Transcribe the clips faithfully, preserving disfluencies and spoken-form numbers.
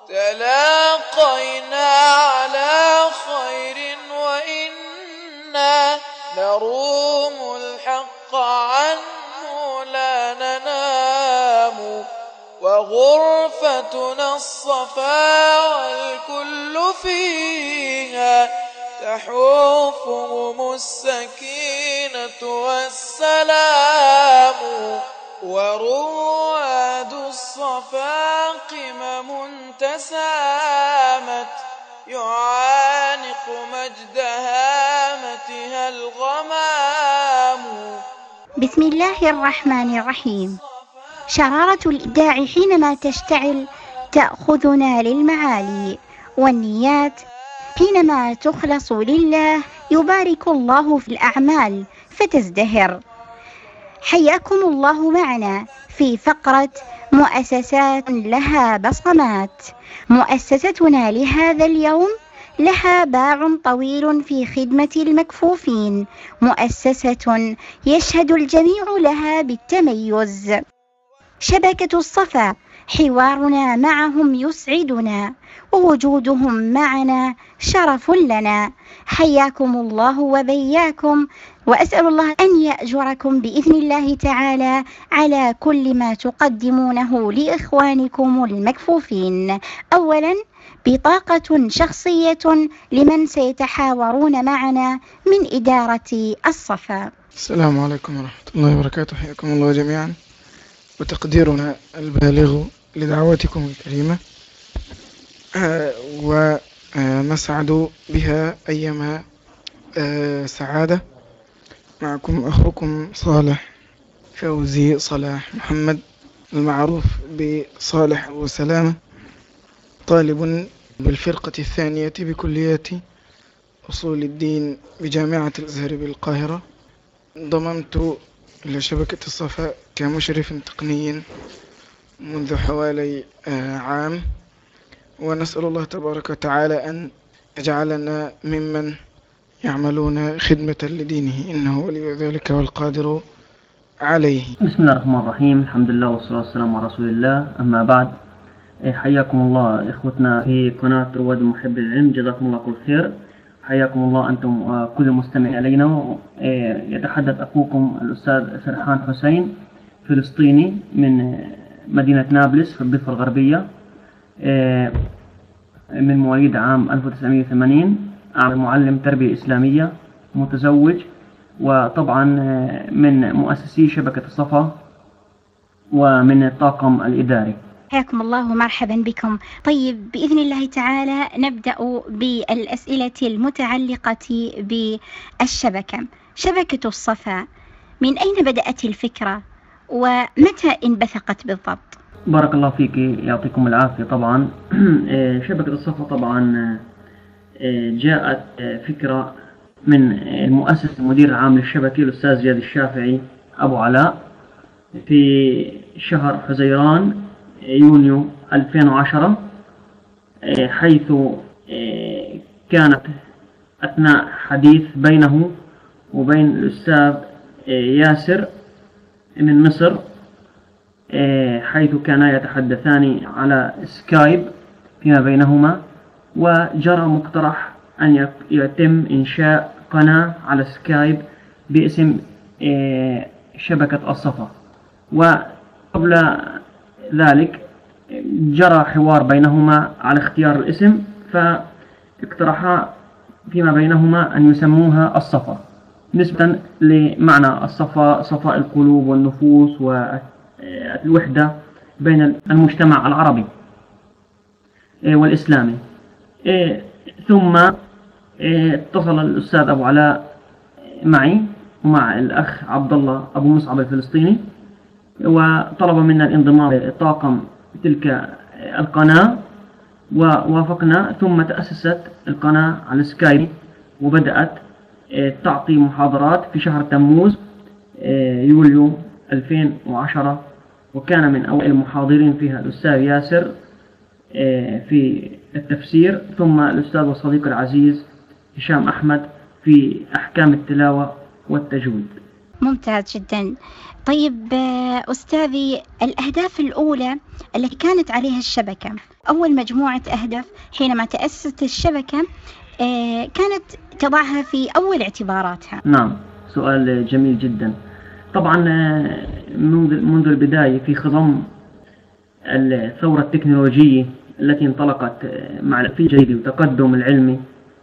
تلاقينا على خير وإنا نروم الحق عنه لا ننام، وغرفتنا الصفا والكل فيها تحوفهم السكينة والسلام، ورواد الصفا قمم تسامت يعانق مجد هامتها الغمام. بسم الله الرحمن الرحيم. شرارة الإبداع حينما تشتعل تأخذنا للمعالي، والنيات حينما تخلص لله يبارك الله في الأعمال فتزدهر. حياكم الله معنا في فقرة مؤسسات لها بصمات. مؤسستنا لهذا اليوم لها باع طويل في خدمة المكفوفين، مؤسسة يشهد الجميع لها بالتميز. شبكة الصفا حوارنا معهم يسعدنا، ووجودهم معنا شرف لنا. حياكم الله وبياكم، وأسأل الله أن يأجركم بإذن الله تعالى على كل ما تقدمونه لإخوانكم المكفوفين. أولا بطاقة شخصية لمن سيتحاورون معنا من إدارة الصفا. السلام عليكم ورحمة الله وبركاته، حياكم الله جميعا، وتقديرنا البالغ لدعوتكم الكريمة، آه ونسعد بها أيما آه سعادة. معكم أخوكم صالح فوزي صلاح محمد، المعروف بصالح وسلامة، طالب بالفرقة الثانية بكلية أصول الدين بجامعة الأزهر بالقاهرة. انضممت إلى شبكة الصفا كمشرف تقني منذ حوالي عام، ونسأل الله تبارك وتعالى أن يجعلنا ممن يعملون خدمة لدينه، إنه ولي ذلك والقادر عليه. بسم الله الرحمن الرحيم، الحمد لله والصلاة والسلام على رسول الله، أما بعد. حياكم الله إخوتنا في قناة رواد المحب للعلم، جزاكم الله كل خير. حياكم الله أنتم كل مستمع إلينا. يتحدث أخوكم الأستاذ سرحان حسين، فلسطيني من مدينة نابلس في الضفة الغربية، من مواليد عام ألف وتسعمائة وثمانين، معلم تربية إسلامية، متزوج، وطبعا من مؤسسي شبكة الصفا ومن الطاقم الإداري. حياكم الله ومرحبا بكم. طيب بإذن الله تعالى نبدأ بالأسئلة المتعلقة بالشبكة. شبكة الصفا، من أين بدأت الفكرة ومتى انبثقت بالضبط؟ بارك الله فيك، يعطيكم العافية. طبعا شبكة الصفا طبعا جاءت فكرة من المؤسس المدير العام للشبكة الأستاذ زياد الشافعي أبو علاء في شهر حزيران يونيو ألفين وعشرة، حيث كانت أثناء حديث بينه وبين الأستاذ ياسر من مصر، حيث كانا يتحدثان على سكايب فيما بينهما، وجرى مقترح أن يتم إنشاء قناة على سكايب باسم شبكة الصفا. وقبل ذلك جرى حوار بينهما على اختيار الاسم، فاقترحا فيما بينهما أن يسموها الصفا نسبة لمعنى الصفا، صفاء القلوب والنفوس والوحدة بين المجتمع العربي والإسلامي. ثم اتصل الأستاذ أبو علاء معي ومع الأخ عبد الله أبو مصعب الفلسطيني، وطلب منا الانضمام لطاقم تلك القناة، ووافقنا. ثم تأسست القناة على سكايب، وبدأت تعطي محاضرات في شهر تموز يوليو ألفين وعشرة، وكان من أوائل المحاضرين فيها الأستاذ ياسر في التفسير، ثم الأستاذ والصديق العزيز هشام أحمد في أحكام التلاوة والتجويد. ممتاز جدا. طيب أستاذي، الأهداف الأولى التي كانت عليها الشبكة، أول مجموعة أهداف حينما تأسست الشبكة كانت تضعها في أول اعتباراتها؟ نعم، سؤال جميل جدا. طبعا منذ منذ البداية في خضم الثورة التكنولوجية التي انطلقت مع في جديد وتقدم العلمي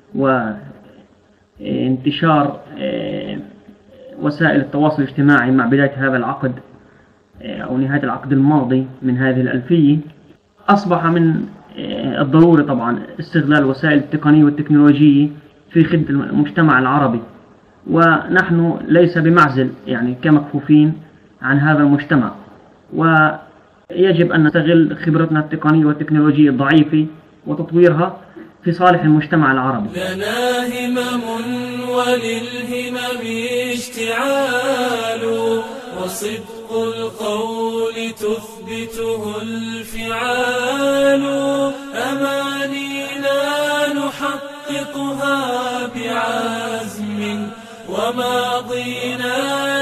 وانتشار وسائل التواصل الاجتماعي مع بداية هذا العقد أو نهاية العقد الماضي من هذه الألفية، أصبح من الضروري طبعا استغلال الوسائل التقنية والتكنولوجية في خدمة المجتمع العربي، ونحن ليس بمعزل يعني كمكفوفين عن هذا المجتمع، ويجب أن نستغل خبرتنا التقنية والتكنولوجية الضعيفة وتطويرها في صالح المجتمع العربي. لنا همم وللهمم اشتعال، وصدق القول تثبته الفعال، أمانينا نحققها بعزم، وماضينا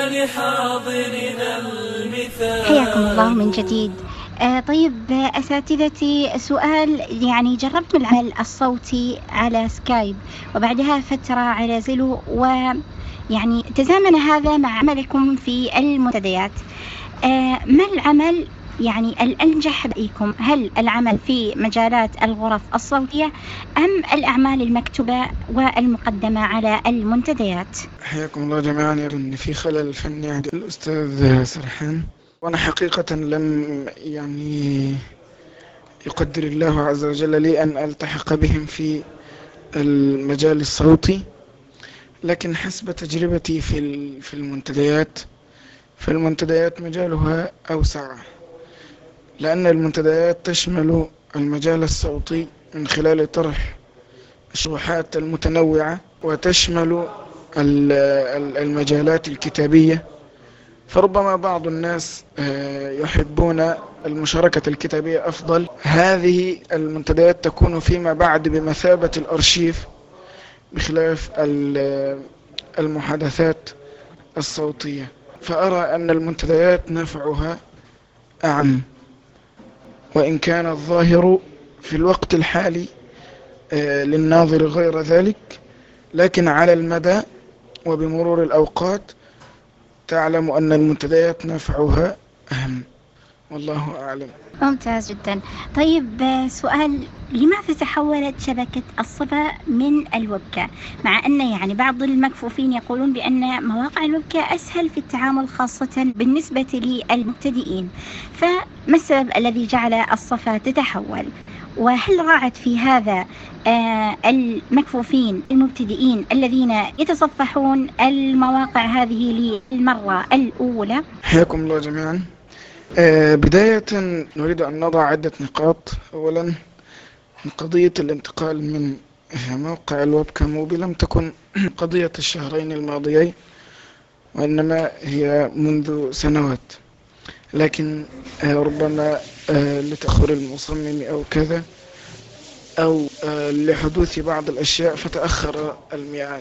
لحاضرنا المثال. حياكم الله من جديد. آه طيب أساتذتي، سؤال، يعني جربت العمل الصوتي على سكايب وبعدها فترة على زيلو، ويعني تزامن هذا مع عملكم في المنتديات. آه ما العمل يعني الأنجح بإيكم؟ هل العمل في مجالات الغرف الصوتية أم الأعمال المكتوبة والمقدمة على المنتديات؟ حياكم الله جميعا. يرى في خلل فني عند الأستاذ سرحان، وأنا حقيقة لم يعني يقدر الله عز وجل لي أن ألتحق بهم في المجال الصوتي، لكن حسب تجربتي في في المنتديات فالمنتديات مجالها أوسع، لأن المنتديات تشمل المجال الصوتي من خلال طرح الشروحات المتنوعة، وتشمل المجالات الكتابية، فربما بعض الناس يحبون المشاركة الكتابية أفضل. هذه المنتديات تكون فيما بعد بمثابة الأرشيف بخلاف المحادثات الصوتية، فأرى أن المنتديات نفعها أعم، وإن كان الظاهر في الوقت الحالي للناظر غير ذلك، لكن على المدى وبمرور الأوقات تعلم أن المنتديات نفعها أهم، والله أعلم. ممتاز جدا. طيب سؤال، لماذا تحولت شبكة الصفا من الوبكة، مع أن يعني بعض المكفوفين يقولون بأن مواقع الوبكة أسهل في التعامل خاصة بالنسبة للمبتدئين، فما السبب الذي جعل الصفا تتحول؟ وهل راعت في هذا آه المكفوفين المبتدئين الذين يتصفحون المواقع هذه للمرة الأولى؟ حياكم الله جميعا. آه بداية نريد أن نضع عدة نقاط. أولا، قضية الانتقال من موقع الوبكة موبي لم تكن قضية الشهرين الماضيين، وإنما هي منذ سنوات، لكن آه ربما آه لتأخر المصمم أو كذا، أو آه لحدوث بعض الأشياء فتأخر الميعاد.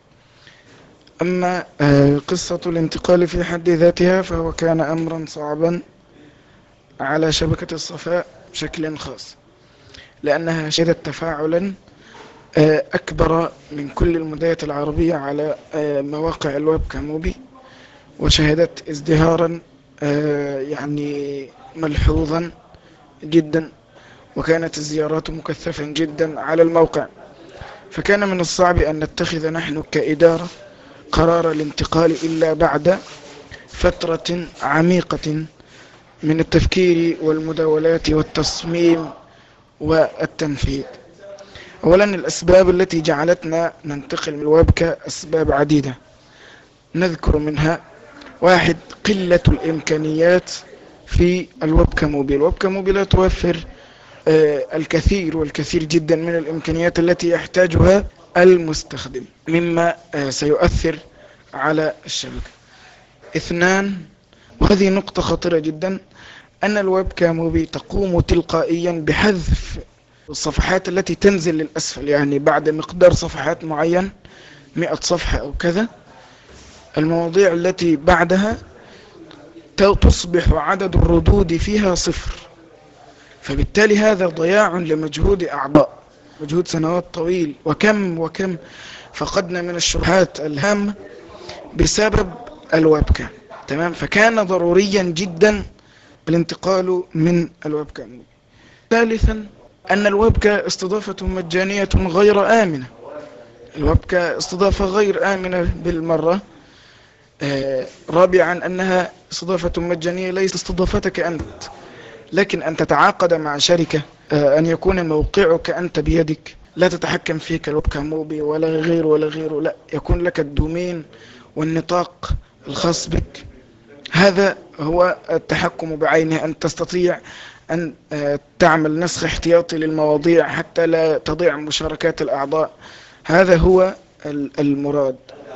أما آه قصة الانتقال في حد ذاتها فهو كان أمرا صعبا على شبكة الصفاء بشكل خاص، لأنها شهدت تفاعلا آه أكبر من كل المنتديات العربية على آه مواقع الويب كموبي، وشهدت ازدهارا آه يعني ملحوظا جدا، وكانت الزيارات مكثفا جدا على الموقع، فكان من الصعب أن نتخذ نحن كإدارة قرار الانتقال إلا بعد فترة عميقة من التفكير والمداولات والتصميم والتنفيذ. أولا، الأسباب التي جعلتنا ننتقل من الويبكة أسباب عديدة، نذكر منها: واحد، قلة الإمكانيات في الويبكة موبي. الويبكة موبي لا توفر آه الكثير والكثير جدا من الإمكانيات التي يحتاجها المستخدم، مما آه سيؤثر على الشبكة. اثنان، وهذه نقطة خطيرة جدا، أن الويبكة موبي تقوم تلقائيا بحذف الصفحات التي تنزل للأسفل، يعني بعد مقدار صفحات معين، مئة صفحة أو كذا، المواضيع التي بعدها تصبح عدد الردود فيها صفر، فبالتالي هذا ضياع لمجهود أعضاء، مجهود سنوات طويل، وكم وكم فقدنا من الشروحات الهامة بسبب الويب كام. تمام، فكان ضروريا جدا الانتقال من الويب كام. ثالثا أن الويب كام استضافة مجانية غير آمنة، الويب كام استضافة غير آمنة بالمرة. آه رابعا أنها استضافة مجانية ليس استضافتك أنت، لكن أن تتعاقد مع شركة، آه أن يكون موقعك أنت بيدك، لا تتحكم فيك الويب كام موبي ولا غيره ولا غيره، لا، يكون لك الدومين والنطاق الخاص بك. هذا هو التحكم بعينه، أن تستطيع أن تعمل نسخ احتياطي للمواضيع حتى لا تضيع مشاركات الأعضاء، هذا هو المراد.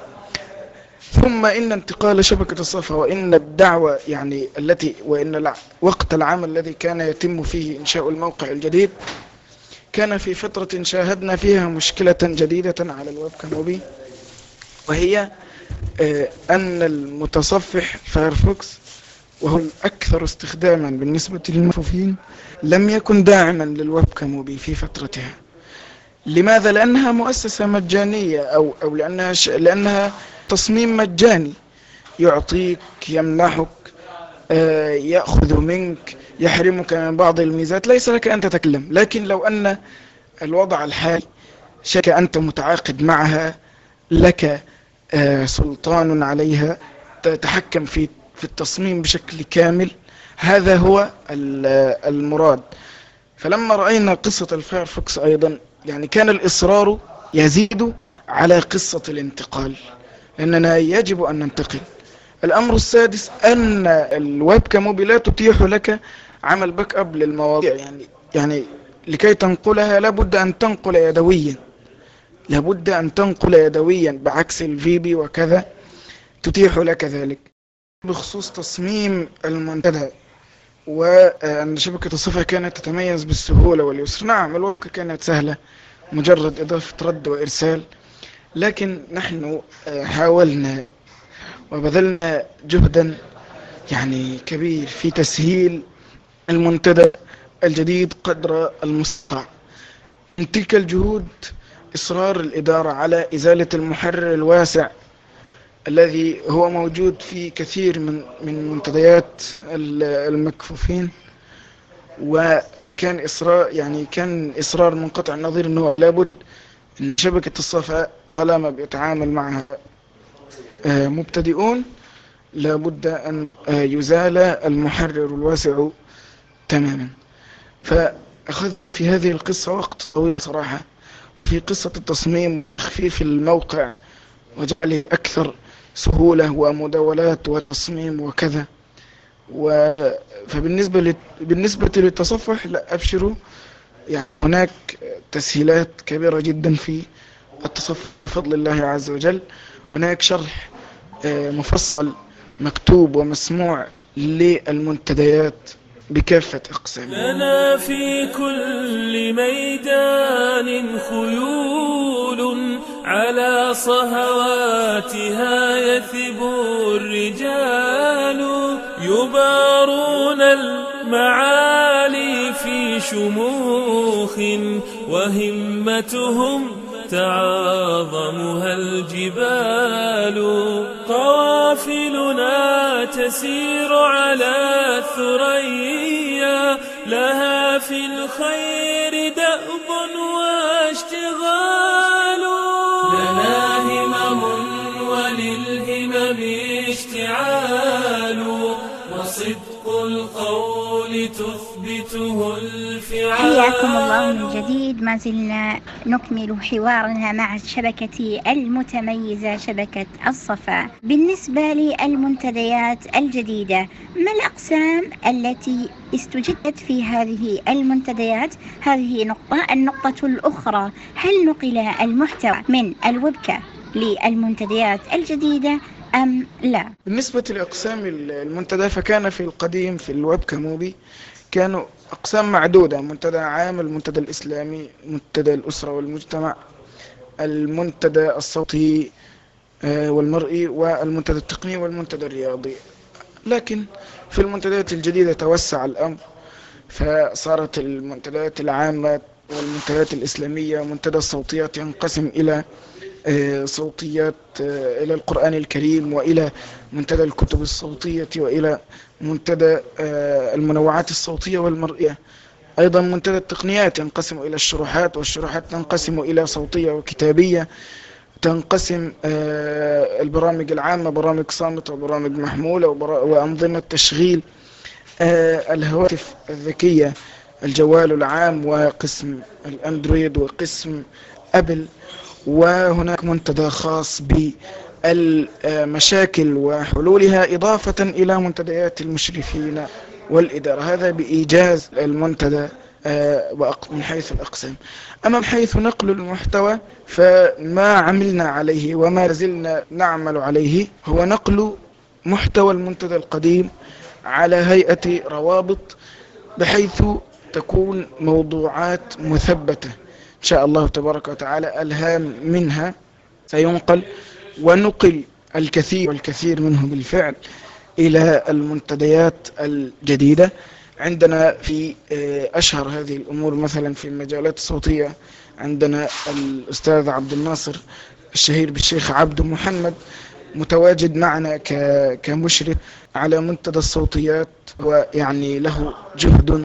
ثم إن انتقال شبكة الصفا وإن الدعوة يعني التي وإن وقت العمل الذي كان يتم فيه إنشاء الموقع الجديد كان في فترة شاهدنا فيها مشكلة جديدة على الويب كام موبي، وهي أن المتصفح فايرفوكس وهو الأكثر استخداما بالنسبة للمكفوفين لم يكن داعما للويب كام موبي في فترتها. لماذا؟ لأنها مؤسسة مجانية أو أو لأنها ش... لأنها تصميم مجاني، يعطيك، يمنحك، آه يأخذ منك، يحرمك من بعض الميزات، ليس لك أن تتكلم. لكن لو أن الوضع الحالي شركة أنت متعاقد معها، لك آه سلطان عليها، تتحكم في في التصميم بشكل كامل، هذا هو المراد. فلما رأينا قصة الفايرفوكس أيضا يعني كان الإصرار يزيد على قصة الانتقال، لأننا يجب أن ننتقل. الأمر السادس أن الويب كام موبي لا تتيح لك عمل باك أب للمواضيع، يعني يعني لكي تنقلها لابد أن تنقل يدويا، لابد أن تنقل يدويا بعكس الفي بي وكذا تتيح لك ذلك. بخصوص تصميم المنتدى وأن شبكة الصفا كانت تتميز بالسهولة واليسر، نعم الويب كانت سهلة، مجرد إضافة رد وإرسال، لكن نحن حاولنا وبذلنا جهدا يعني كبير في تسهيل المنتدى الجديد قدر المستطاع. من تلك الجهود إصرار الإدارة على إزالة المحرر الواسع الذي هو موجود في كثير من من منتديات المكفوفين، وكان إصرار يعني كان إصرار منقطع النظير أنه لابد أن شبكة الصفا طالما بيتعامل معها مبتدئون لابد أن يزال المحرر الواسع تماما. فأخذت في هذه القصة وقت طويل صراحة في قصة التصميم وتخفيف الموقع وجعله أكثر سهولة ومداولات وتصميم وكذا. و... فبالنسبة ل... بالنسبة للتصفح لا أبشروا، يعني هناك تسهيلات كبيرة جدا في التصفح بفضل الله عز وجل. هناك شرح مفصل مكتوب ومسموع للمنتديات بكافة أقسامها. لنا في كل ميدان خيول على صهواتها يثب الرجال، يبارون المعالي في شموخ وهمتهم تعاظمها الجبال. قوافلنا تسير على الثريا لها في الخير دأب واشتغال. لنا همم وللهمم اشتعال، وصدق القول تثبته الفعال. حياكم الله من جديد، ما زلنا نكمل حوارنا مع الشبكة المتميزة شبكة الصفا. بالنسبة للمنتديات الجديدة، ما الأقسام التي استجدت في هذه المنتديات؟ هذه نقطة. النقطة الأخرى، هل نقل المحتوى من الويب كام للمنتديات الجديدة أم لا؟ بالنسبة لأقسام المنتدى فكان في القديم في الويب كام موبي كانوا أقسام معدودة: منتدى عام، المنتدى الإسلامي، منتدى الأسرة والمجتمع، المنتدى الصوتي، والمرئي والمنتدى التقني والمنتدى الرياضي. لكن في المنتديات الجديدة توسع الأمر، فصارت المنتديات العامة والمنتديات الإسلامية منتدى الصوتيات ينقسم إلى صوتيات إلى القرآن الكريم، وإلى منتدى الكتب الصوتية، وإلى منتدى المنوعات الصوتية والمرئية. أيضا منتدى التقنيات ينقسم إلى الشروحات، والشروحات تنقسم إلى صوتية وكتابية. تنقسم البرامج العامة برامج صامتة وبرامج محمولة وأنظمة تشغيل الهواتف الذكية، الجوال العام وقسم الأندرويد وقسم أبل. وهناك منتدى خاص بالمشاكل وحلولها، إضافة إلى منتديات المشرفين والإدارة. هذا بإيجاز المنتدى من حيث الأقسام. أما من حيث نقل المحتوى، فما عملنا عليه وما زلنا نعمل عليه هو نقل محتوى المنتدى القديم على هيئة روابط، بحيث تكون موضوعات مثبتة إن شاء الله تبارك وتعالى. الهام منها سينقل، ونقل الكثير والكثير منه بالفعل إلى المنتديات الجديدة. عندنا في أشهر هذه الأمور مثلا في المجالات الصوتية، عندنا الأستاذ عبد الناصر الشهير بالشيخ عبد محمد متواجد معنا كمشرف على منتدى الصوتيات، ويعني له جهد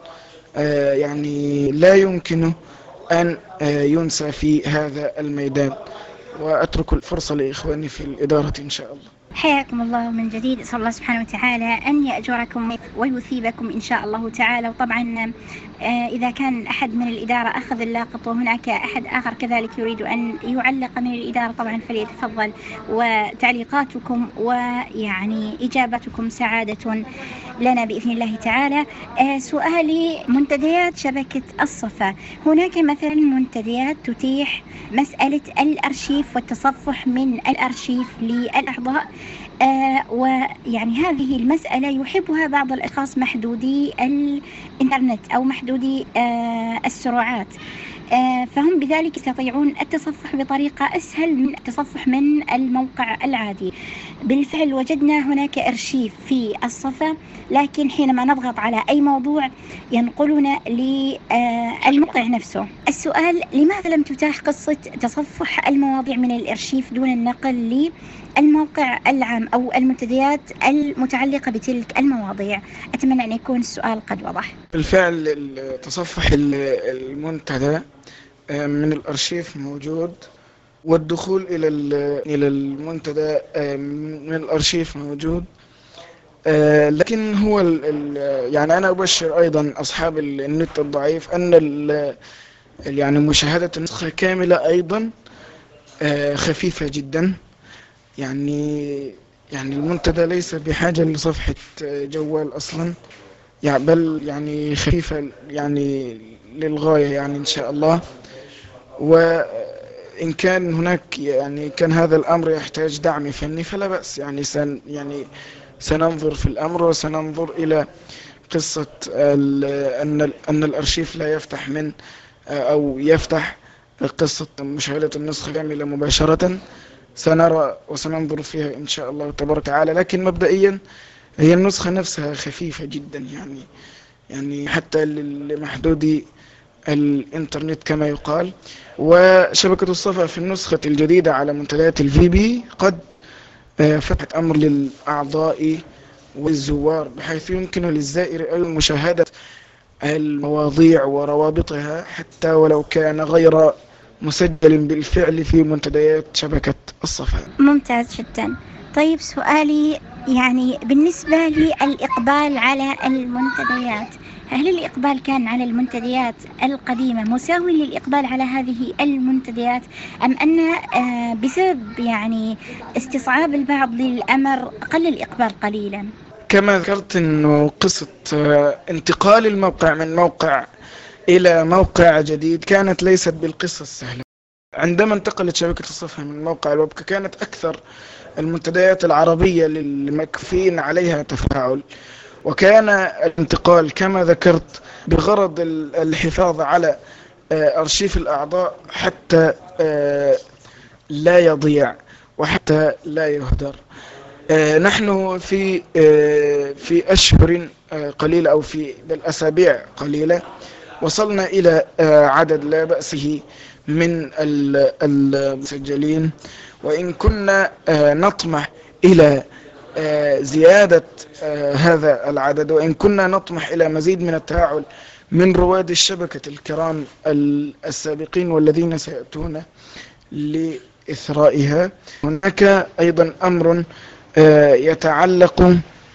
يعني لا يمكن أن ينسى في هذا الميدان. وأترك الفرصة لإخواني في الإدارة إن شاء الله. حياكم الله من جديد. أسأل الله سبحانه وتعالى أن يأجركم ويثيبكم إن شاء الله تعالى. وطبعا إذا كان أحد من الإدارة أخذ اللاقط وهناك أحد آخر كذلك يريد أن يعلق من الإدارة، طبعا فليتفضل، وتعليقاتكم ويعني إجابتكم سعادة لنا بإذن الله تعالى. سؤالي: منتديات شبكة الصفا، هناك مثلا منتديات تتيح مسألة الأرشيف والتصفح من الأرشيف للأعضاء، آه ويعني هذه المسألة يحبها بعض الأشخاص محدودي الإنترنت أو محدودي آه السرعات، آه فهم بذلك يستطيعون التصفح بطريقة أسهل من التصفح من الموقع العادي. بالفعل وجدنا هناك أرشيف في الصفا، لكن حينما نضغط على أي موضوع ينقلنا للموقع نفسه. السؤال: لماذا لم تتاح قصة تصفح المواضيع من الأرشيف دون النقل للموقع العام أو المنتديات المتعلقة بتلك المواضيع؟ أتمنى أن يكون السؤال قد وضح. بالفعل تصفح المنتدى من الأرشيف موجود، والدخول إلى إلى المنتدى من الأرشيف موجود، لكن هو يعني أنا أبشر أيضا أصحاب النت الضعيف أن يعني مشاهدة النسخة كاملة أيضا خفيفة جدا. يعني يعني المنتدى ليس بحاجة لصفحة جوال أصلا، يعني بل يعني خفيفة يعني للغاية يعني إن شاء الله. وإن كان هناك يعني كان هذا الأمر يحتاج دعم فني فلا بأس، يعني سن يعني سننظر في الأمر، وسننظر إلى قصة أن أن الأرشيف لا يفتح من أو يفتح قصة مشاهدة النسخة كاملة مباشرة. سنرى وسننظر فيها إن شاء الله تبارك وتعالى. لكن مبدئيا هي النسخة نفسها خفيفة جدا، يعني يعني حتى لمحدودي الإنترنت كما يقال. وشبكة الصفا في النسخة الجديدة على منتديات الفي بي قد فتحت أمر للأعضاء والزوار، بحيث يمكن للزائر أيضا مشاهدة المواضيع وروابطها حتى ولو كان غير مسجل بالفعل في منتديات شبكة الصفا. ممتاز جدا. طيب سؤالي يعني بالنسبة للإقبال على المنتديات، هل الإقبال كان على المنتديات القديمة مساوي للإقبال على هذه المنتديات، أم أن بسبب يعني استصعاب البعض للأمر قل الإقبال قليلا؟ كما ذكرت أنه قصة انتقال الموقع من موقع إلى موقع جديد كانت ليست بالقصة السهلة. عندما انتقلت شبكة الصفا من موقع الويب كانت أكثر المنتديات العربية للمكفين عليها تفاعل، وكان الانتقال كما ذكرت بغرض الحفاظ على أرشيف الأعضاء حتى لا يضيع، وحتى لا يهدر. آه نحن في آه في أشهر آه قليلة أو في بالأسابيع قليلة وصلنا إلى آه عدد لا بأسه من المسجلين، وإن كنا آه نطمح إلى آه زيادة آه هذا العدد، وإن كنا نطمح إلى مزيد من التفاعل من رواد الشبكة الكرام السابقين والذين سيأتون لإثرائها. هناك أيضا أمر يتعلق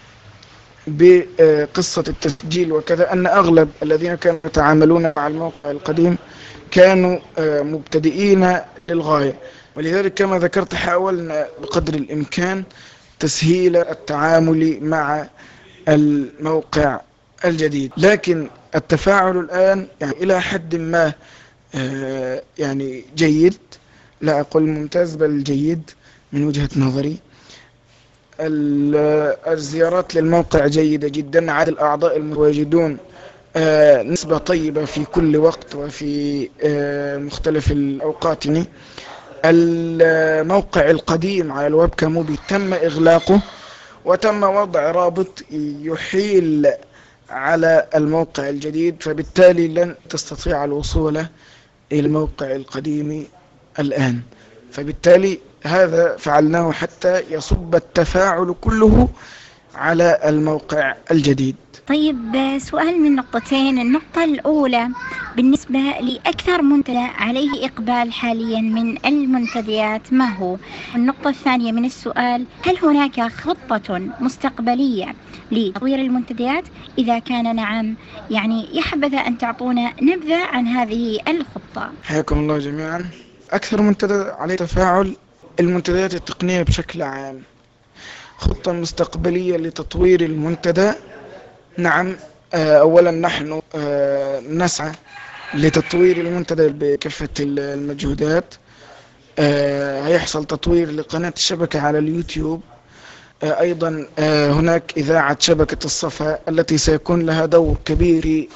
بقصة التسجيل وكذا، أن أغلب الذين كانوا يتعاملون مع الموقع القديم كانوا مبتدئين للغاية، ولذلك كما ذكرت حاولنا بقدر الإمكان تسهيل التعامل مع الموقع الجديد. لكن التفاعل الآن يعني إلى حد ما يعني جيد، لا أقول ممتاز بل جيد من وجهة نظري. الزيارات للموقع جيدة جدا، عدد الأعضاء المتواجدون نسبة طيبة في كل وقت وفي مختلف الأوقات. الموقع القديم على الويبكا موبي تم إغلاقه وتم وضع رابط يحيل على الموقع الجديد، فبالتالي لن تستطيع الوصول إلى الموقع القديم الآن. فبالتالي هذا فعلناه حتى يصب التفاعل كله على الموقع الجديد. طيب سؤال من نقطتين. النقطة الأولى بالنسبة لأكثر منتدى عليه إقبال حاليا من المنتديات ما هو؟ النقطة الثانية من السؤال، هل هناك خطة مستقبلية لتطوير المنتديات؟ إذا كان نعم يعني يحبذ أن تعطونا نبذة عن هذه الخطة. حياكم الله جميعا. أكثر منتدى عليه تفاعل المنتديات التقنية بشكل عام. خطة مستقبلية لتطوير المنتدى، نعم. أولا نحن نسعى لتطوير المنتدى بكافة المجهودات. هيحصل تطوير لقناة الشبكة على اليوتيوب. أيضا هناك إذاعة شبكة الصفا التي سيكون لها دور كبير في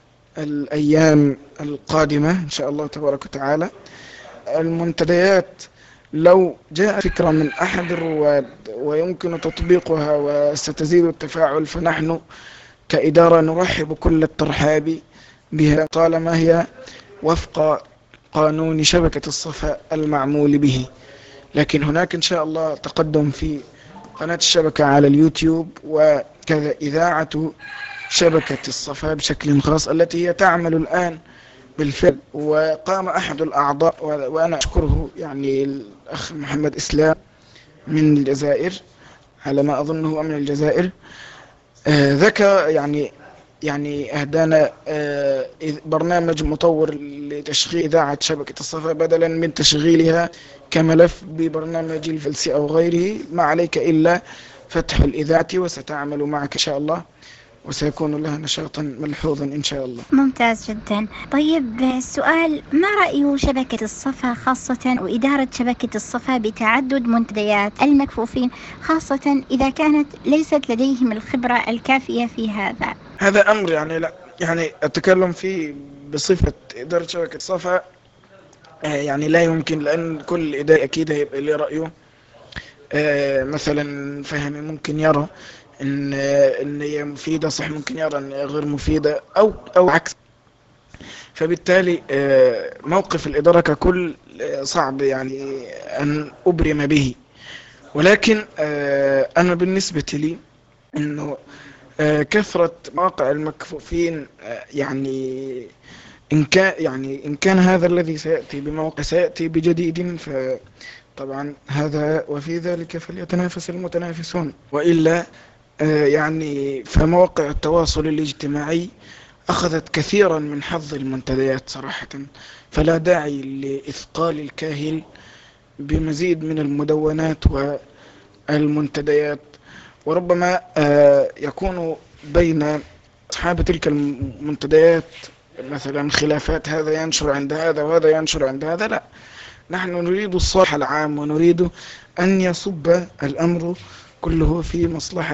الأيام القادمة إن شاء الله تبارك وتعالى. المنتديات لو جاء فكرة من أحد الرواد ويمكن تطبيقها وستزيد التفاعل، فنحن كإدارة نرحب كل الترحاب بها طالما هي وفق قانون شبكة الصفا المعمول به. لكن هناك إن شاء الله تقدم في قناة الشبكة على اليوتيوب، وكذا إذاعة شبكة الصفا بشكل خاص التي هي تعمل الآن بالفعل. وقام أحد الأعضاء وأنا أشكره يعني الأخ محمد إسلام من الجزائر، على ما أظنه من الجزائر، آه ذكى يعني يعني أهدانا آه برنامج مطور لتشغيل إذاعة شبكة الصفا بدلا من تشغيلها كملف ببرنامج الفلسي أو غيره. ما عليك إلا فتح الإذاعة وستعمل معك إن شاء الله، وسيكون لها نشاطا ملحوظا إن شاء الله. ممتاز جدا. طيب السؤال، ما رأي شبكة الصفا خاصة وإدارة شبكة الصفا بتعدد منتديات المكفوفين، خاصة إذا كانت ليست لديهم الخبرة الكافية في هذا؟ هذا أمر يعني لا يعني أتكلم فيه بصفة إدارة شبكة الصفا، يعني لا يمكن، لأن كل إدارة أكيد هيبقى له رأيه. مثلا فهمي ممكن يرى إن إن هي مفيدة، صح ممكن يرى إن هي غير مفيدة أو أو عكس. فبالتالي موقف الإدارة ككل صعب يعني أن أبرم به. ولكن أنا بالنسبة لي إنه كثرة مواقع المكفوفين يعني إن كان يعني إن كان هذا الذي سيأتي بموقع سيأتي بجديد، فطبعا هذا وفي ذلك فليتنافس المتنافسون. وإلا يعني فمواقع التواصل الاجتماعي أخذت كثيرا من حظ المنتديات صراحة، فلا داعي لإثقال الكاهل بمزيد من المدونات والمنتديات. وربما يكون بين أصحاب تلك المنتديات مثلا خلافات، هذا ينشر عند هذا وهذا ينشر عند هذا. لا، نحن نريد الصالح العام ونريد أن يصب الأمر كله في مصلحة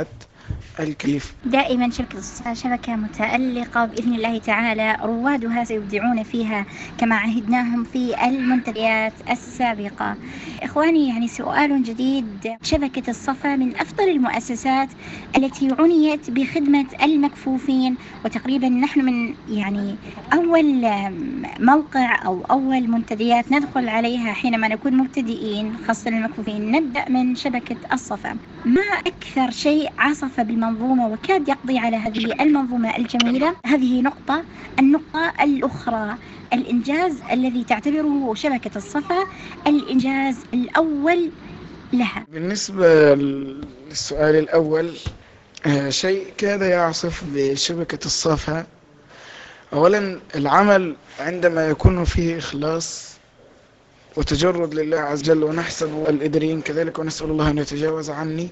الكيف. دائما شبكة الصفا شبكة متألقة بإذن الله تعالى، روادها سيبدعون فيها كما عهدناهم في المنتديات السابقة. إخواني، يعني سؤال جديد. شبكة الصفا من أفضل المؤسسات التي عنيت بخدمة المكفوفين، وتقريبا نحن من يعني أول موقع أو أول منتديات ندخل عليها حينما نكون مبتدئين خاصة المكفوفين نبدأ من شبكة الصفا. ما أكثر شيء عصف بالمنظومة وكاد يقضي على هذه المنظومة الجميلة؟ هذه نقطة. النقطة الأخرى، الإنجاز الذي تعتبره شبكة الصفا الإنجاز الأول لها. بالنسبة للسؤال الأول، شيء كاد يعصف بشبكة الصفا، أولا العمل عندما يكون فيه إخلاص وتجرد لله عز وجل، ونحسب الإدرين كذلك ونسأل الله أن يتجاوز عني.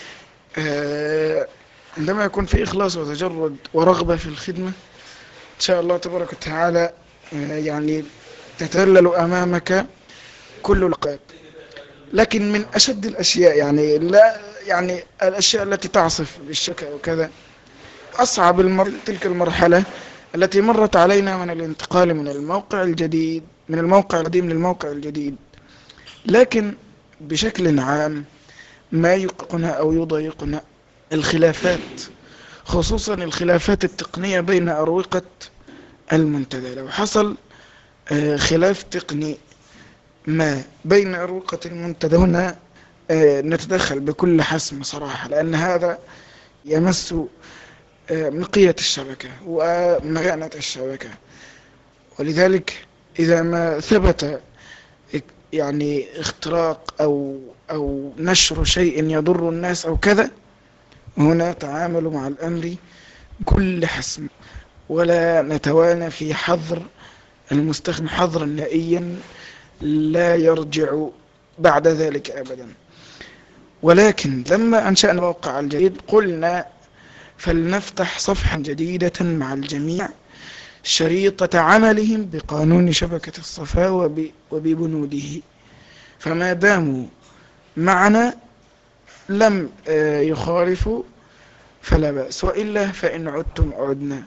عندما يكون في إخلاص وتجرد ورغبة في الخدمة إن شاء الله تبارك وتعالى يعني تتذلل أمامك كل القاب. لكن من أشد الأشياء يعني لا يعني الأشياء التي تعصف بالشكا وكذا، أصعب المر... تلك المرحلة التي مرت علينا من الانتقال من الموقع الجديد من الموقع القديم للموقع الجديد. لكن بشكل عام ما يقلقنا أو يضايقنا الخلافات، خصوصا الخلافات التقنية بين أروقة المنتدى. لو حصل خلاف تقني ما بين أروقة المنتدى هنا نتدخل بكل حسم صراحة، لأن هذا يمس مقية الشبكة ومكانة الشبكة. ولذلك إذا ما ثبت يعني اختراق أو أو نشر شيء يضر الناس أو كذا، هنا تعامل مع الأمر بكل حسم، ولا نتوانى في حظر المستخدم حظرا نهائيا لا يرجع بعد ذلك أبدا. ولكن لما أنشأنا الموقع الجديد قلنا فلنفتح صفحة جديدة مع الجميع شريطة عملهم بقانون شبكة الصفا وببنوده، فما داموا معنا لم يخالفوا فلا بأس، وإلا فإن عدتم عدنا.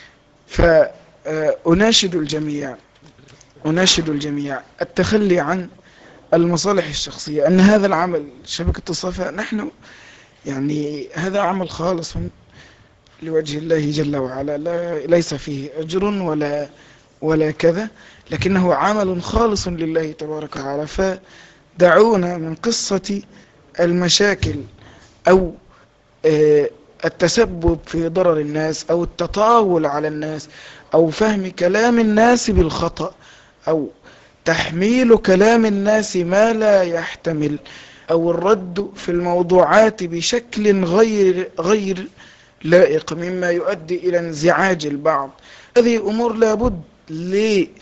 فأناشد الجميع أناشد الجميع التخلي عن المصالح الشخصية، أن هذا العمل شبكة الصفا نحن يعني هذا عمل خالص لوجه الله جل وعلا، لا ليس فيه أجر ولا ولا كذا، لكنه عمل خالص لله تبارك وتعالى. فدعونا من قصة المشاكل أو التسبب في ضرر الناس أو التطاول على الناس أو فهم كلام الناس بالخطأ أو تحميل كلام الناس ما لا يحتمل أو الرد في الموضوعات بشكل غير غير لائق مما يؤدي إلى انزعاج البعض. هذه أمور لابد ل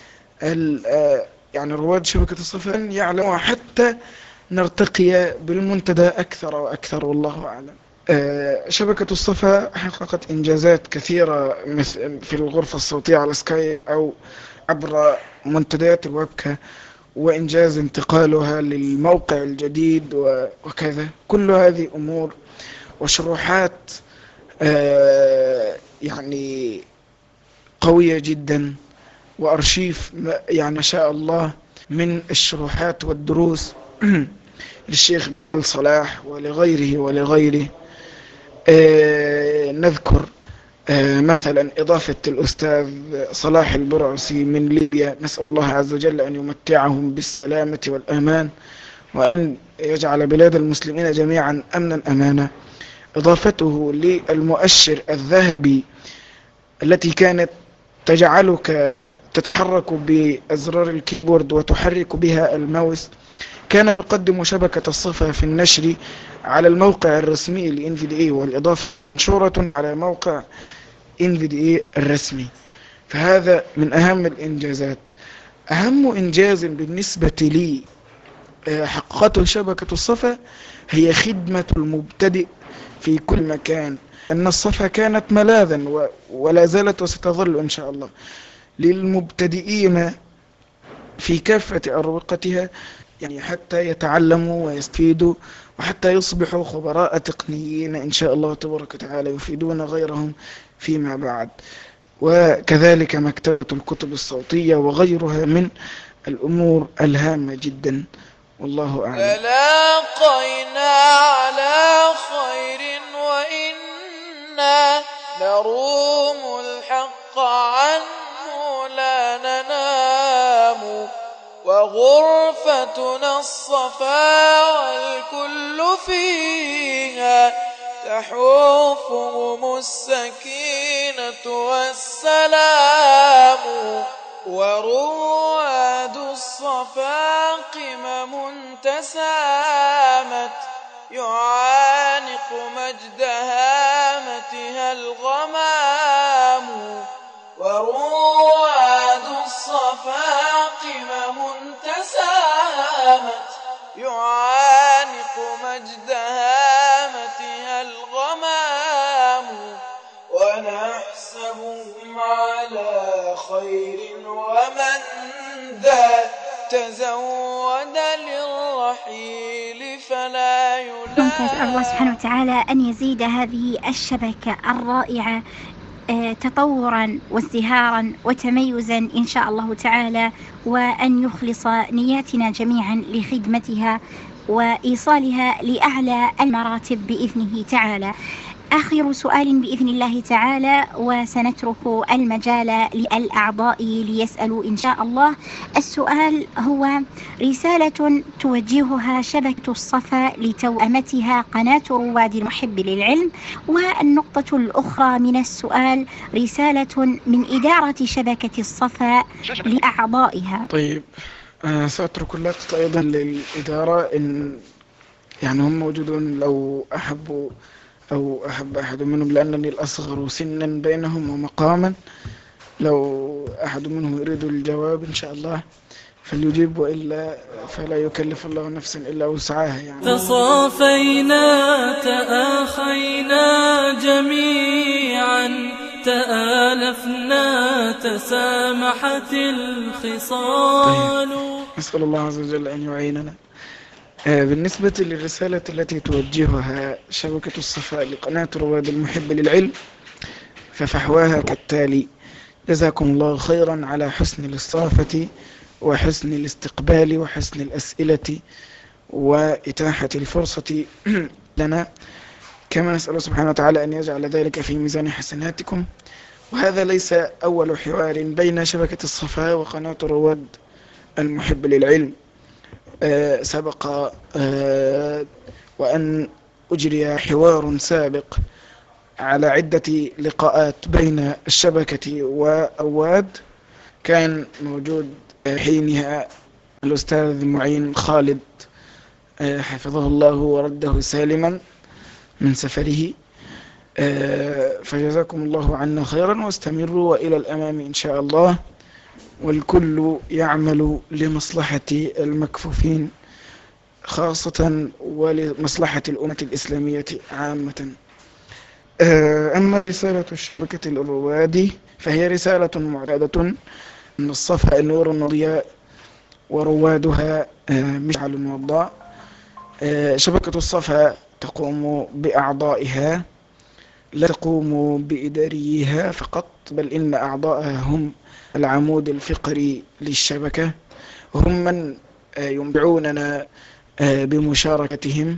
يعني رواد شبكة الصفا أن يعلموا حتى نرتقي بالمنتدى أكثر وأكثر، والله أعلم. شبكة الصفا حققت إنجازات كثيرة في الغرفة الصوتية على سكاي أو عبر منتديات الويبكا، وإنجاز انتقالها للموقع الجديد وكذا. كل هذه أمور وشروحات يعني قوية جدا، وأرشيف يعني ما شاء الله من الشروحات والدروس للشيخ صلاح ولغيره ولغيره. نذكر مثلا إضافة الأستاذ صلاح البرعسي من ليبيا، نسأل الله عز وجل أن يمتعهم بالسلامة والأمان وأن يجعل بلاد المسلمين جميعا أمنا أمانا. إضافته للمؤشر الذهبي التي كانت تجعلك تتحرك بأزرار الكيبورد وتحرك بها الماوس، كان يقدم شبكة الصفا في النشر على الموقع الرسمي ل إن في دي إيه، والإضافة منشورة على موقع إن في دي إيه الرسمي. فهذا من أهم الإنجازات. أهم إنجاز بالنسبة لي حققته شبكة الصفا هي خدمة المبتدئ في كل مكان، أن الصفا كانت ملاذا ولا زالت وستظل إن شاء الله للمبتدئين في كافة أروقتها، يعني حتى يتعلموا ويستفيدوا وحتى يصبحوا خبراء تقنيين إن شاء الله تبارك وتعالى يفيدون غيرهم فيما بعد. وكذلك مكتبة الكتب الصوتية وغيرها من الأمور الهامة جدا، والله أعلم. تلاقينا على خير وإنا نروم الحق عنه لا ننام، وغرفتنا الصفا والكل فيها تحوفهم السكينة والسلام، ورواد الصفا قمم تسامت يعانق مجد هامتها الغمام، ورواد الصفا قمم تسامت يعانق مجد هامتها الغمام، ونحسبهم على خير ومن ذا تزود للرحيل فلا يلام. نسأل الله سبحانه وتعالى أن يزيد هذه الشبكة الرائعة تطورا وازدهارا وتميزا إن شاء الله تعالى، وأن يخلص نياتنا جميعا لخدمتها وإيصالها لأعلى المراتب بإذنه تعالى. آخر سؤال بإذن الله تعالى، وسنترك المجال للأعضاء ليسألوا إن شاء الله. السؤال هو رسالة توجهها شبكة الصفا لتوأمتها قناة رواد المحب للعلم، والنقطة الأخرى من السؤال رسالة من إدارة شبكة الصفا لأعضائها. طيب، أنا سأترك اللقطة أيضا للإدارة، إن يعني هم موجودون لو أحبوا أو أحب أحد منهم، لأنني الأصغر سنا بينهم ومقاما، لو أحد منهم يريد الجواب إن شاء الله فليجيب، وإلا فلا يكلف الله نفسا إلا وسعها. يعني تصافينا تآخينا جميعا تآلفنا تسامحت الخصال. طيب. نسأل الله عز وجل أن يعيننا. بالنسبة للرسالة التي توجهها شبكة الصفا لقناة رواد المحب للعلم ففحواها كالتالي: جزاكم الله خيرا على حسن الاستضافة وحسن الاستقبال وحسن الأسئلة وإتاحة الفرصة لنا، كما نسأل سبحانه وتعالى أن يجعل ذلك في ميزان حسناتكم. وهذا ليس أول حوار بين شبكة الصفا وقناة رواد المحب للعلم. آه سبق آه وأن أجري حوار سابق على عدة لقاءات بين الشبكة وأواد، كان موجود حينها الأستاذ معين خالد آه حفظه الله ورده سالما من سفره. آه فجزاكم الله عنا خيرا، واستمروا وإلى الأمام إن شاء الله، والكل يعمل لمصلحة المكفوفين خاصة ولمصلحة الأمة الإسلامية عامة. أما رسالة الشبكة الروادي فهي رسالة معتادة من الصفا نور وضياء، وروادها مشعل وضاء. شبكة الصفا تقوم بأعضائها، لا تقوم بإداريها فقط، بل إن أعضائها هم العمود الفقري للشبكة، هم من ينبعوننا بمشاركتهم.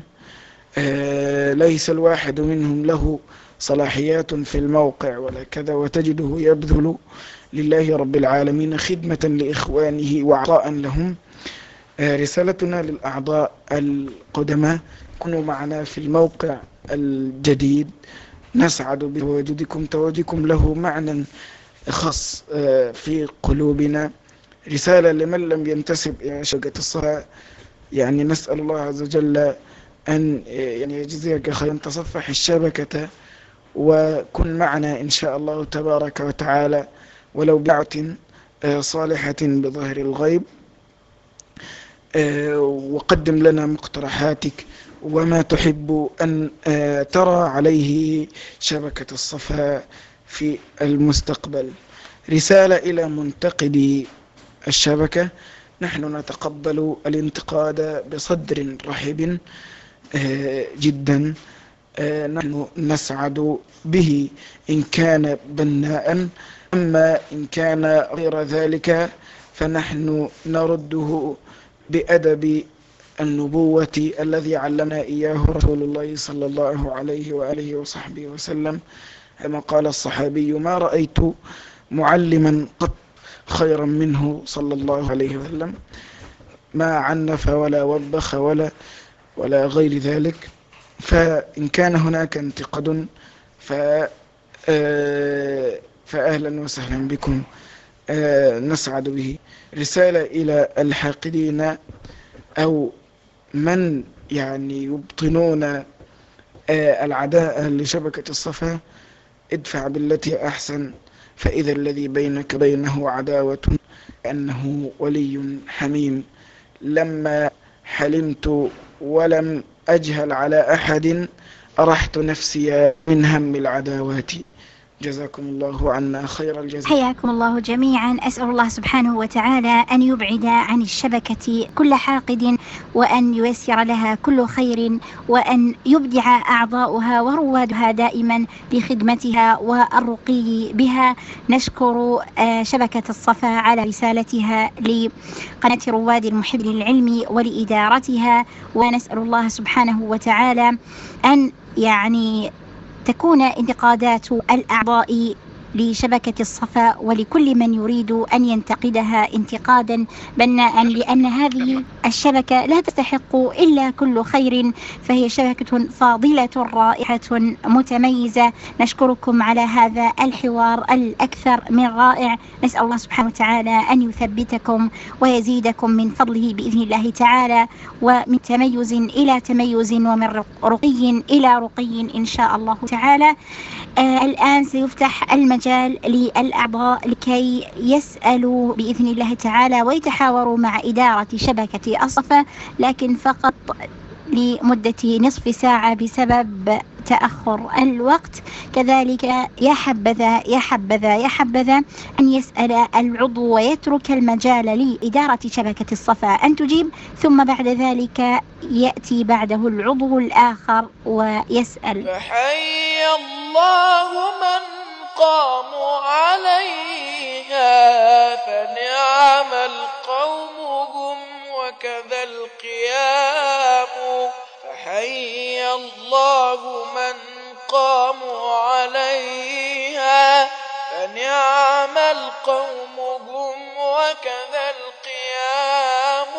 ليس الواحد منهم له صلاحيات في الموقع ولا كذا، وتجده يبذل لله رب العالمين خدمة لإخوانه وعطاء لهم. رسالتنا للأعضاء القدماء: كونوا معنا في الموقع الجديد، نسعد بتواجدكم، تواجدكم له معنى خاص في قلوبنا. رسالة لمن لم ينتسب إلى شبكة الصفا، يعني نسأل الله عز وجل أن يعني يجزيك خيرا، تصفح الشبكة وكن معنا إن شاء الله تبارك وتعالى، ولو بدعوة صالحة بظاهر الغيب، وقدم لنا مقترحاتك وما تحب أن ترى عليه شبكة الصفا في المستقبل. رسالة إلى منتقدي الشبكة: نحن نتقبل الانتقاد بصدر رحب، جدا نحن نسعد به إن كان بناء، أما إن كان غير ذلك فنحن نرده بأدب النبوة الذي علمنا إياه رسول الله صلى الله عليه وآله وصحبه وسلم، كما قال الصحابي: ما رأيت معلما قط خيرا منه صلى الله عليه وسلم، ما عنف ولا وبخ ولا ولا غير ذلك. فإن كان هناك انتقاد فأهلا وسهلا بكم، نسعد به. رسالة إلى الحاقدين أو من يعني يبطنون العداء لشبكة الصفا: ادفع بالتي أحسن فإذا الذي بينك بينه عداوة أنه ولي حميم. لما حلمت ولم أجهل على أحد أرحت نفسي من هم العداوات. جزاكم الله عنا خير الجزاء. حياكم الله جميعا. أسأل الله سبحانه وتعالى أن يبعد عن الشبكة كل حاقد، وأن ييسر لها كل خير، وأن يبدع أعضاؤها وروادها دائما بخدمتها والرقي بها. نشكر شبكة الصفا على رسالتها لقناة رواد المحب للعلم ولإدارتها، ونسأل الله سبحانه وتعالى أن يعني تكون انتقادات الأعضاء لشبكة الصفا ولكل من يريد أن ينتقدها انتقادا بناء، لأن هذه الشبكة لا تستحق إلا كل خير، فهي شبكة فاضلة رائعة متميزة. نشكركم على هذا الحوار الأكثر من رائع. نسأل الله سبحانه وتعالى أن يثبتكم ويزيدكم من فضله بإذن الله تعالى، ومن تميز إلى تميز، ومن رقي إلى رقي إن شاء الله تعالى. آه الآن سيفتح المجال للأعضاء لكي يسألوا بإذن الله تعالى ويتحاوروا مع إدارة شبكة الصفا، لكن فقط لمدة نصف ساعة بسبب تأخر الوقت. كذلك يا حبذا يا حبذا يا حبذا أن يسأل العضو ويترك المجال لإدارة شبكة الصفا أن تجيب، ثم بعد ذلك يأتي بعده العضو الآخر ويسأل. فحي الله من قاموا عليها فنعم القوم هم وكذا القيام. فحي الله من قاموا عليها فنعم القوم هم وكذا القيام.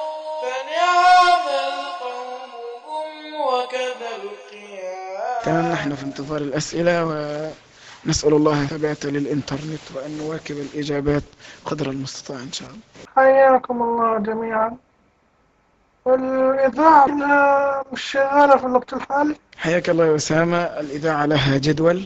فنعم القوم هم وكذا القيام. تمام، نحن في انتظار الأسئلة، ونسأل الله ثبات للإنترنت وأن نواكب الإجابات قدر المستطاع إن شاء الله. حياكم الله جميعا. الإذاعة مش شغالة في الوقت الحالي؟ حياك الله يا أسامة. الإذاعة لها جدول،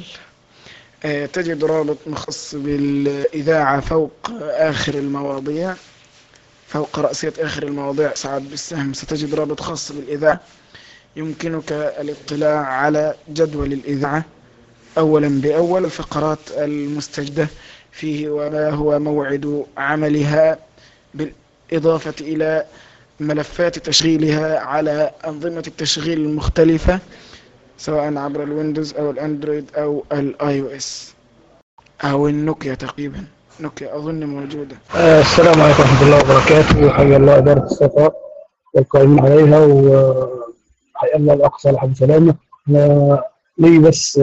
تجد رابط مخصص بالإذاعة فوق آخر المواضيع، فوق رأسية آخر المواضيع سعد بالسهم ستجد رابط خاص بالإذاعة. يمكنك الاطلاع على جدول الإذاعة أولا بأول، الفقرات المستجدة فيه وما هو موعد عملها، بالإضافة إلى ملفات تشغيلها على أنظمة التشغيل المختلفة سواء عبر الويندوز أو الأندرويد أو الآي أو إس أو النوكيا. تقريبا نوكيا أظن موجودة. السلام عليكم ورحمة الله وبركاته. حيا الله إدارة الصفا والقائمين عليها، وحيا الله الأقصى لحد سلامة. لي بس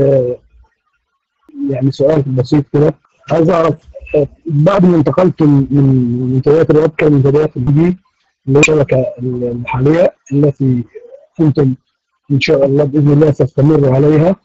يعني سؤال بسيط كده، عايز أعرف بعد ما انتقلت من منتديات الويبكا لمنتديات الجديد اللي هي الشبكة الحالية التي أنتم إن شاء الله بإذن الله تستمروا عليها،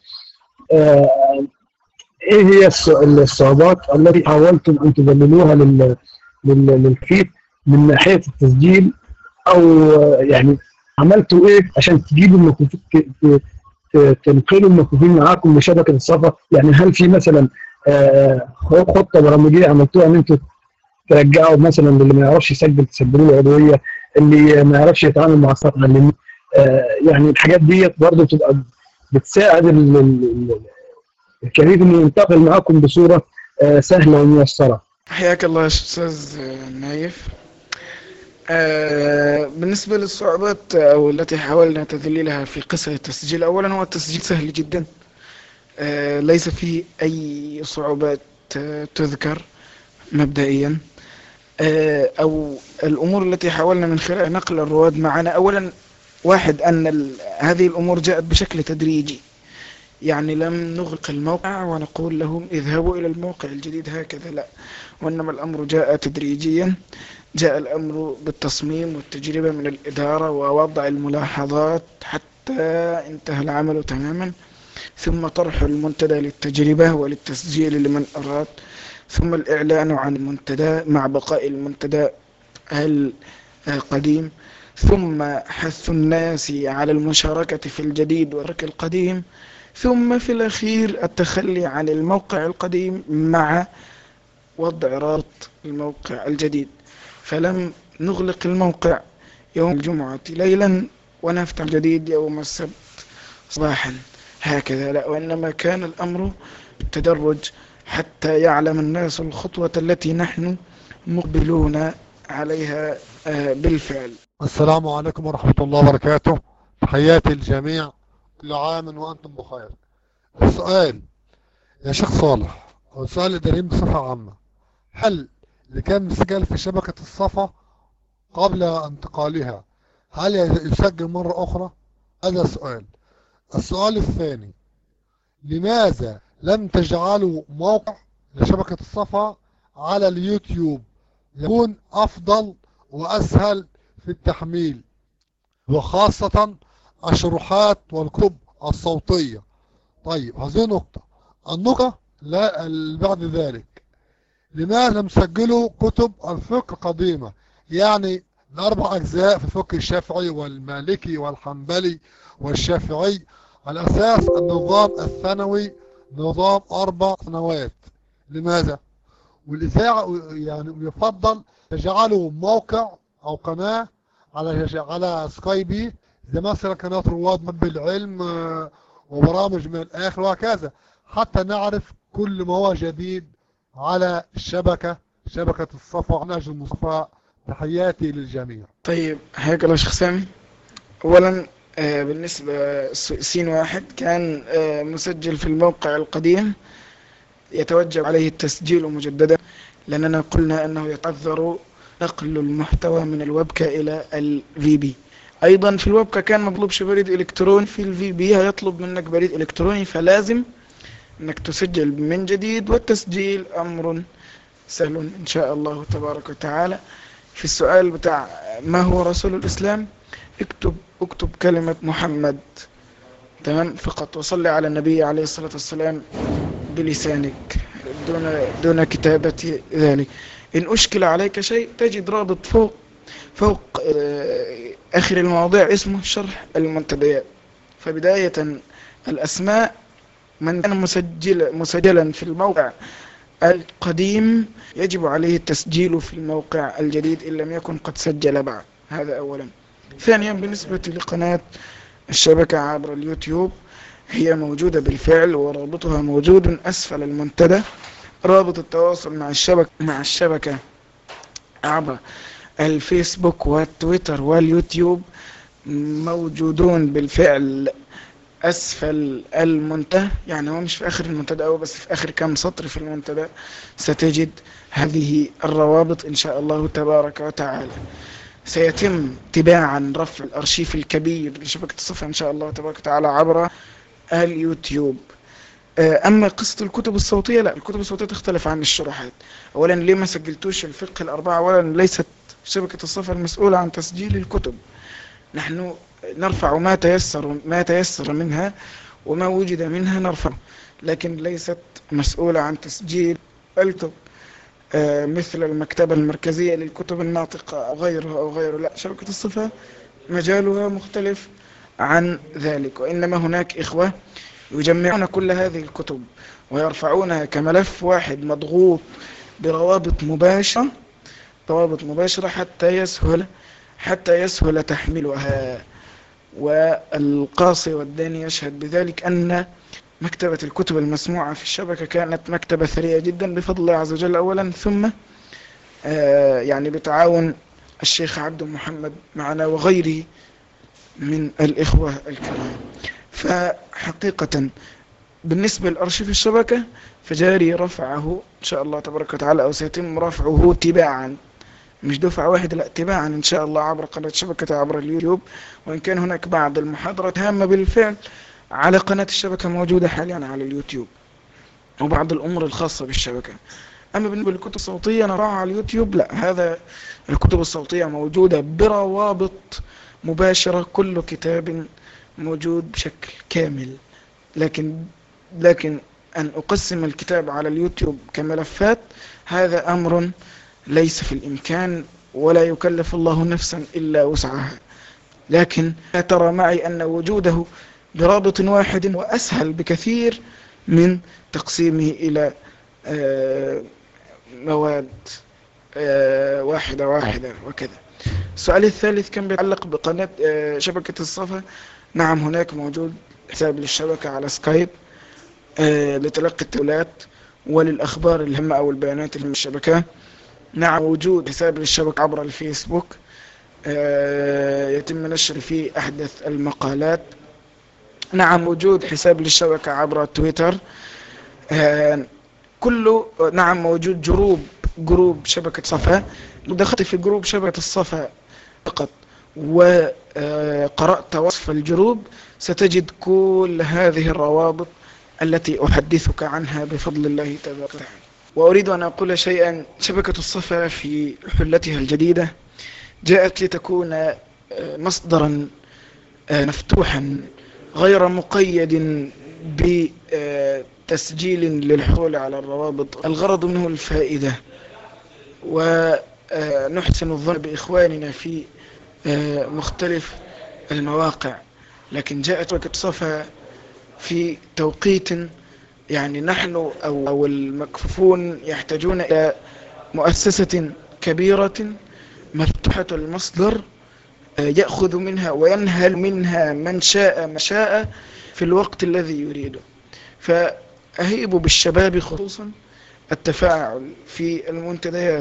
إيه هي الصعوبات التي حاولتم أن تذللوها للكفيف من ناحية التسجيل، أو يعني عملتوا إيه عشان تجيبوا المكفوفين، تنقلوا المكفوفين معاكم لشبكة الصفا؟ يعني هل في مثلا خطة برامجية عملتوها أن أنتم ترجعوا مثلا اللي ما يعرفش يسجل تسجلوا له عضوية، اللي ما يعرفش يتعامل مع الصفا اللي يعني الحاجات دي برضه بتبقى بتساعد الكفيف انه ينتقل معاكم بصوره سهله وميسره. حياك الله يا استاذ نايف. آه، بالنسبة للصعوبات أو التي حاولنا تذليلها في قصة التسجيل، أولا هو التسجيل سهل جدا، آه، ليس فيه أي صعوبات آه، تذكر مبدئيا. آه، أو الأمور التي حاولنا من خلال نقل الرواد معنا، أولا واحد أن ال- هذه الأمور جاءت بشكل تدريجي، يعني لم نغلق الموقع ونقول لهم اذهبوا إلى الموقع الجديد هكذا، لا، وإنما الأمر جاء تدريجيا. جاء الأمر بالتصميم والتجربة من الإدارة ووضع الملاحظات حتى انتهى العمل تماما، ثم طرح المنتدى للتجربة وللتسجيل لمن أراد، ثم الإعلان عن المنتدى مع بقاء المنتدى القديم، ثم حث الناس على المشاركة في الجديد وترك القديم، ثم في الأخير التخلي عن الموقع القديم مع وضع رابط الموقع الجديد. فلم نغلق الموقع يوم الجمعة ليلا ونفتح الجديد يوم السبت صباحا هكذا، لا، وإنما كان الأمر بالتدرج حتى يعلم الناس الخطوة التي نحن مقبلون عليها آه، بالفعل. السلام عليكم ورحمة الله وبركاته. تحياتي الجميع، كل عام وأنتم بخير. السؤال يا شيخ صالح، هو السؤال الدليل بصفة عامة، هل اللي كان مسجل في شبكة الصفا قبل انتقالها هل يسجل مرة أخرى؟ هذا سؤال. السؤال الثاني، لماذا لم تجعلوا موقع لشبكة الصفا على اليوتيوب يكون أفضل وأسهل في التحميل، وخاصة الشروحات والكتب الصوتية؟ طيب، هذه نقطة. النقطة لا اللي بعد ذلك، لماذا لم تسجلوا كتب الفقه القديمة، يعني الأربع أجزاء في الفقه الشافعي والمالكي والحنبلي والشافعي، على أساس النظام الثانوي نظام أربع سنوات؟ لماذا؟ والإذاعة يعني يفضل تجعلوا موقع أو قناة على على سكايبي، زي مثلا قناة رواد مب العلم وبرامج من الآخر وهكذا، حتى نعرف كل ما هو جديد على الشبكة، شبكة الصفا نهج المصطفى. تحياتي للجميع. طيب، حياك الله شيخ سامي. أولا آه، بالنسبة سين واحد كان آه، مسجل في الموقع القديم يتوجب عليه التسجيل مجددا، لأننا قلنا أنه يتعذر نقل المحتوى من الويبكا إلى الفي بي. أيضا في الويبكا كان مطلوب بريد إلكتروني، في الفي بي هيطلب منك بريد إلكتروني، فلازم أنك تسجل من جديد، والتسجيل أمر سهل إن شاء الله تبارك وتعالى. في السؤال بتاع ما هو رسول الإسلام، اكتب اكتب كلمة محمد، تمام، فقط، وصلي على النبي عليه الصلاة والسلام بلسانك دون دون كتابة ذلك. إن أشكل عليك شيء تجد رابط فوق فوق آه، آخر المواضيع اسمه شرح المنتديات. فبداية الأسماء، من كان مسجل مسجلا في الموقع القديم يجب عليه التسجيل في الموقع الجديد إن لم يكن قد سجل بعد. هذا أولا. ثانيا، بالنسبة لقناة الشبكة عبر اليوتيوب، هي موجودة بالفعل ورابطها موجود أسفل المنتدى. رابط التواصل مع الشبكة مع الشبكة عبر الفيسبوك والتويتر واليوتيوب موجودون بالفعل أسفل المنتدى، يعني هو مش في آخر المنتدى أو بس في آخر كم سطر في المنتدى ستجد هذه الروابط إن شاء الله تبارك وتعالى. سيتم تباعا رفع الأرشيف الكبير لشبكة الصفا إن شاء الله تبارك وتعالى عبر اليوتيوب. أما قصة الكتب الصوتية، لا، الكتب الصوتية تختلف عن الشروحات. أولا، ليه ما سجلتوش الفقه الأربعة؟ أولا، ليست شبكة الصفا المسؤولة عن تسجيل الكتب، نحن نرفع ما تيسر ما تيسر منها، وما وجد منها نرفع، لكن ليست مسؤولة عن تسجيل الكتب آه مثل المكتبة المركزية للكتب الناطقة أو غيرها أو غيره. لا، شبكة الصفا مجالها مختلف عن ذلك، وإنما هناك إخوة يجمعون كل هذه الكتب ويرفعونها كملف واحد مضغوط بروابط مباشرة روابط مباشرة حتى يسهل حتى يسهل تحميلها. والقاصي والداني يشهد بذلك أن مكتبة الكتب المسموعة في الشبكة كانت مكتبة ثرية جدا بفضل الله عز وجل أولا، ثم آه يعني بتعاون الشيخ عبد محمد معنا وغيره من الإخوة الكرام. فحقيقة بالنسبة لأرشيف الشبكة فجاري رفعه إن شاء الله تبارك وتعالى، أو سيتم رفعه تباعا، مش دفعة واحدة، لا تباعا إن شاء الله، عبر قناة شبكة عبر اليوتيوب. وإن كان هناك بعض المحاضرات هامة بالفعل على قناة الشبكة موجودة حاليا على اليوتيوب، وبعض الأمور الخاصة بالشبكة. أما بالنسبة للكتب الصوتية نراها على اليوتيوب، لا، هذا الكتب الصوتية موجودة بروابط مباشرة، كل كتاب موجود بشكل كامل. لكن لكن أن أقسم الكتاب على اليوتيوب كملفات هذا أمر ليس في الإمكان، ولا يكلف الله نفسا إلا وسعها. لكن ترى معي أن وجوده برابط واحد وأسهل بكثير من تقسيمه إلى مواد واحدة واحدة وكذا. السؤال الثالث كان بيتعلق بقناة شبكة الصفا. نعم، هناك موجود حساب للشبكة على سكايب لتلقي التساؤلات وللأخبار الهامة أو البيانات الهامة الشبكة. نعم، وجود حساب للشبكة عبر الفيسبوك يتم نشر فيه أحدث المقالات. نعم، وجود حساب للشبكة عبر تويتر كله. نعم، موجود جروب جروب شبكة صفا. لو دخلت في جروب شبكة الصفا فقط وقرأت وصف الجروب ستجد كل هذه الروابط التي أحدثك عنها بفضل الله تبارك وتعالى. وأريد أن أقول شيئا. شبكة الصفا في حلتها الجديدة جاءت لتكون مصدرا مفتوحا غير مقيد بتسجيل للحصول على الروابط. الغرض منه الفائدة، ونحسن الظن بإخواننا في مختلف المواقع. لكن جاءت شبكة صفا في توقيت يعني نحن أو, أو المكفوفون يحتاجون إلى مؤسسة كبيرة مفتوحة المصدر يأخذ منها وينهل منها من شاء ما شاء في الوقت الذي يريده. فأهيب بالشباب خصوصا التفاعل في المنتديات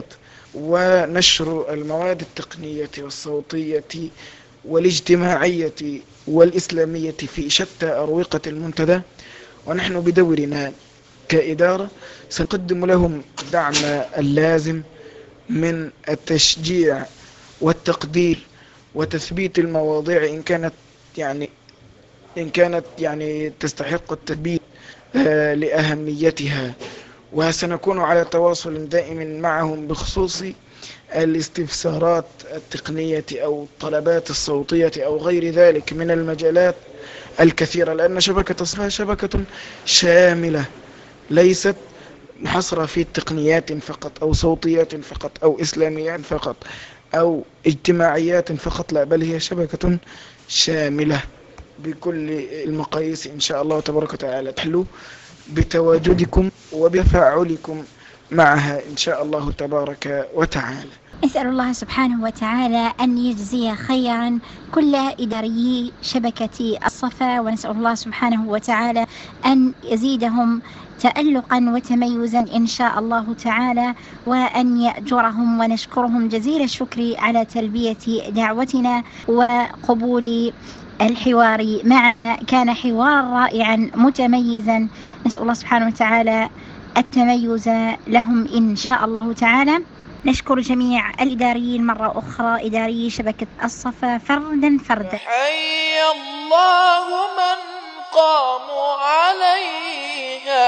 ونشر المواد التقنية والصوتية والاجتماعية والإسلامية في شتى أروقة المنتدى. ونحن بدورنا كإدارة سنقدم لهم الدعم اللازم من التشجيع والتقدير وتثبيت المواضيع إن كانت يعني إن كانت يعني تستحق التثبيت آه لأهميتها. وسنكون على تواصل دائم معهم بخصوص الاستفسارات التقنية أو الطلبات الصوتية أو غير ذلك من المجالات الكثيرة، لأن شبكة الصفا شبكة شاملة ليست محصرة في تقنيات فقط أو صوتيات فقط أو إسلاميات فقط أو اجتماعيات فقط، لا، بل هي شبكة شاملة بكل المقاييس إن شاء الله تبارك وتعالى. تحلو بتواجدكم وبتفاعلكم معها إن شاء الله تبارك وتعالى. نسأل الله سبحانه وتعالى أن يجزي خيرا كل إداريي شبكة الصفا، ونسأل الله سبحانه وتعالى أن يزيدهم تألقا وتميزا إن شاء الله تعالى، وأن يأجرهم ونشكرهم جزيل الشكر على تلبية دعوتنا وقبول الحوار معنا. كان حوار رائعا متميزا، نسأل الله سبحانه وتعالى التميز لهم إن شاء الله تعالى. نشكر جميع الإداريين مرة أخرى، إداري شبكة الصفا فردا فردا. حي الله من قاموا عليها،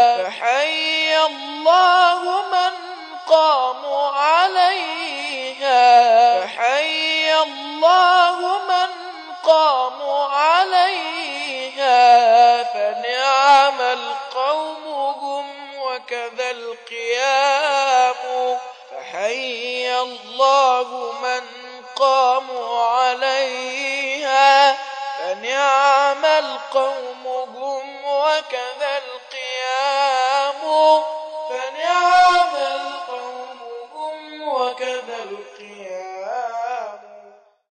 حي الله من قاموا عليها، حي الله من قاموا عليها، فنعم القوم هم وكذا القيام. حي الله من قاموا عليها، فنعم القوم هم وكذا القيام، فنعم القوم هم وكذا القيام.